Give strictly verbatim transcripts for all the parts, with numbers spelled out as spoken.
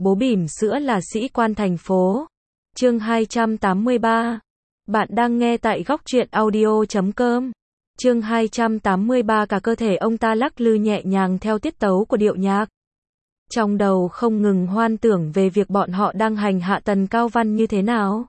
Bố bỉm sữa là sĩ quan thành phố. Chương hai trăm tám mươi ba. Bạn đang nghe tại góc truyện audio chấm com. Chương hai trăm tám mươi ba. Cả cơ thể ông ta lắc lư nhẹ nhàng theo tiết tấu của điệu nhạc. Trong đầu không ngừng hoan tưởng về việc bọn họ đang hành hạ Tần Cao Văn như thế nào.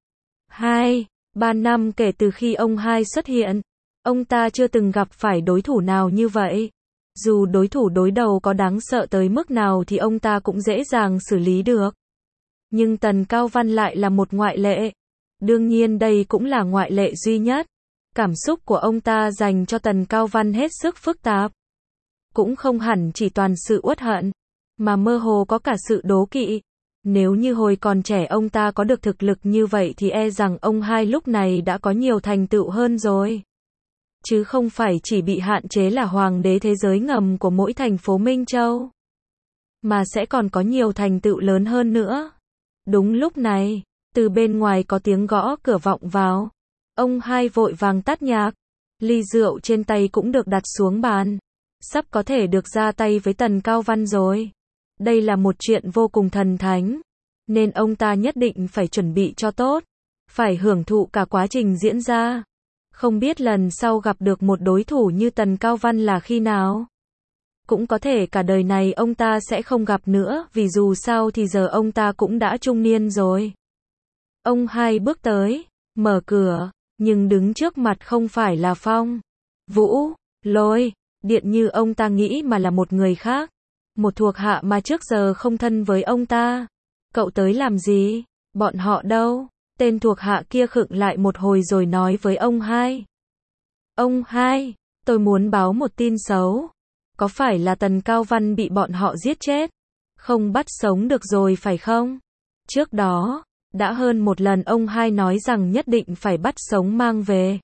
Hai, ba năm kể từ khi ông hai xuất hiện, ông ta chưa từng gặp phải đối thủ nào như vậy. Dù đối thủ đối đầu có đáng sợ tới mức nào thì ông ta cũng dễ dàng xử lý được. Nhưng Tần Cao Văn lại là một ngoại lệ. Đương nhiên đây cũng là ngoại lệ duy nhất. Cảm xúc của ông ta dành cho Tần Cao Văn hết sức phức tạp. Cũng không hẳn chỉ toàn sự uất hận, mà mơ hồ có cả sự đố kỵ. Nếu như hồi còn trẻ ông ta có được thực lực như vậy thì e rằng ông hai lúc này đã có nhiều thành tựu hơn rồi. Chứ không phải chỉ bị hạn chế là hoàng đế thế giới ngầm của mỗi thành phố Minh Châu. Mà sẽ còn có nhiều thành tựu lớn hơn nữa. Đúng lúc này, từ bên ngoài có tiếng gõ cửa vọng vào. Ông hai vội vàng tắt nhạc. Ly rượu trên tay cũng được đặt xuống bàn. Sắp có thể được ra tay với Tần Cao Văn rồi. Đây là một chuyện vô cùng thần thánh. Nên ông ta nhất định phải chuẩn bị cho tốt. Phải hưởng thụ cả quá trình diễn ra. Không biết lần sau gặp được một đối thủ như Tần Cao Văn là khi nào. Cũng có thể cả đời này ông ta sẽ không gặp nữa, vì dù sao thì giờ ông ta cũng đã trung niên rồi. Ông hai bước tới, mở cửa, nhưng đứng trước mặt không phải là Phong, Vũ, Lôi, Điện như ông ta nghĩ mà là một người khác. Một thuộc hạ mà trước giờ không thân với ông ta. Cậu tới làm gì? Bọn họ đâu? Tên thuộc hạ kia khựng lại một hồi rồi nói với ông hai. Ông hai, tôi muốn báo một tin xấu. Có phải là Tần Cao Văn bị bọn họ giết chết? Không bắt sống được rồi phải không? Trước đó, đã hơn một lần ông hai nói rằng nhất định phải bắt sống mang về.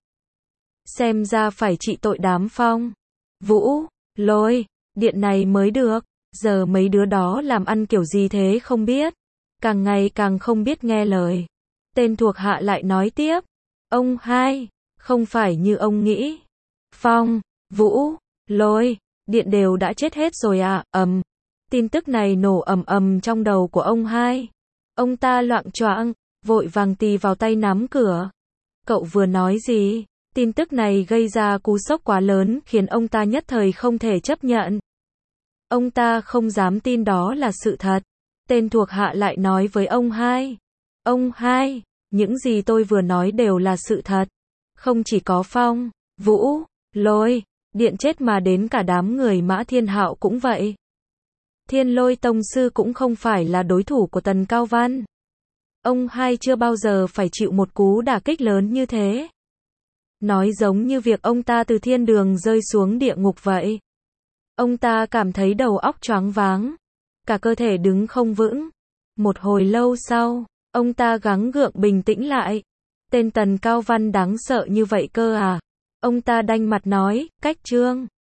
Xem ra phải trị tội đám Phong, Vũ, Lôi, Điện này mới được. Giờ mấy đứa đó làm ăn kiểu gì thế không biết. Càng ngày càng không biết nghe lời. Tên thuộc hạ lại nói tiếp. Ông hai, không phải như ông nghĩ. Phong, Vũ, Lôi, Điện đều đã chết hết rồi à, ầm. Tin tức này nổ ầm ầm trong đầu của ông hai. Ông ta loạng choạng, vội vàng tì vào tay nắm cửa. Cậu vừa nói gì? Tin tức này gây ra cú sốc quá lớn khiến ông ta nhất thời không thể chấp nhận. Ông ta không dám tin đó là sự thật. Tên thuộc hạ lại nói với ông hai. Ông hai, những gì tôi vừa nói đều là sự thật. Không chỉ có Phong, Vũ, Lôi, Điện chết mà đến cả đám người Mã Thiên Hạo cũng vậy. Thiên Lôi Tông Sư cũng không phải là đối thủ của Tần Cao Văn. Ông hai chưa bao giờ phải chịu một cú đả kích lớn như thế. Nói giống như việc ông ta từ thiên đường rơi xuống địa ngục vậy. Ông ta cảm thấy đầu óc choáng váng. Cả cơ thể đứng không vững. Một hồi lâu sau, ông ta gắng gượng bình tĩnh lại. Tên Tần Cao Văn đáng sợ như vậy cơ à? Ông ta đanh mặt nói, cách trương.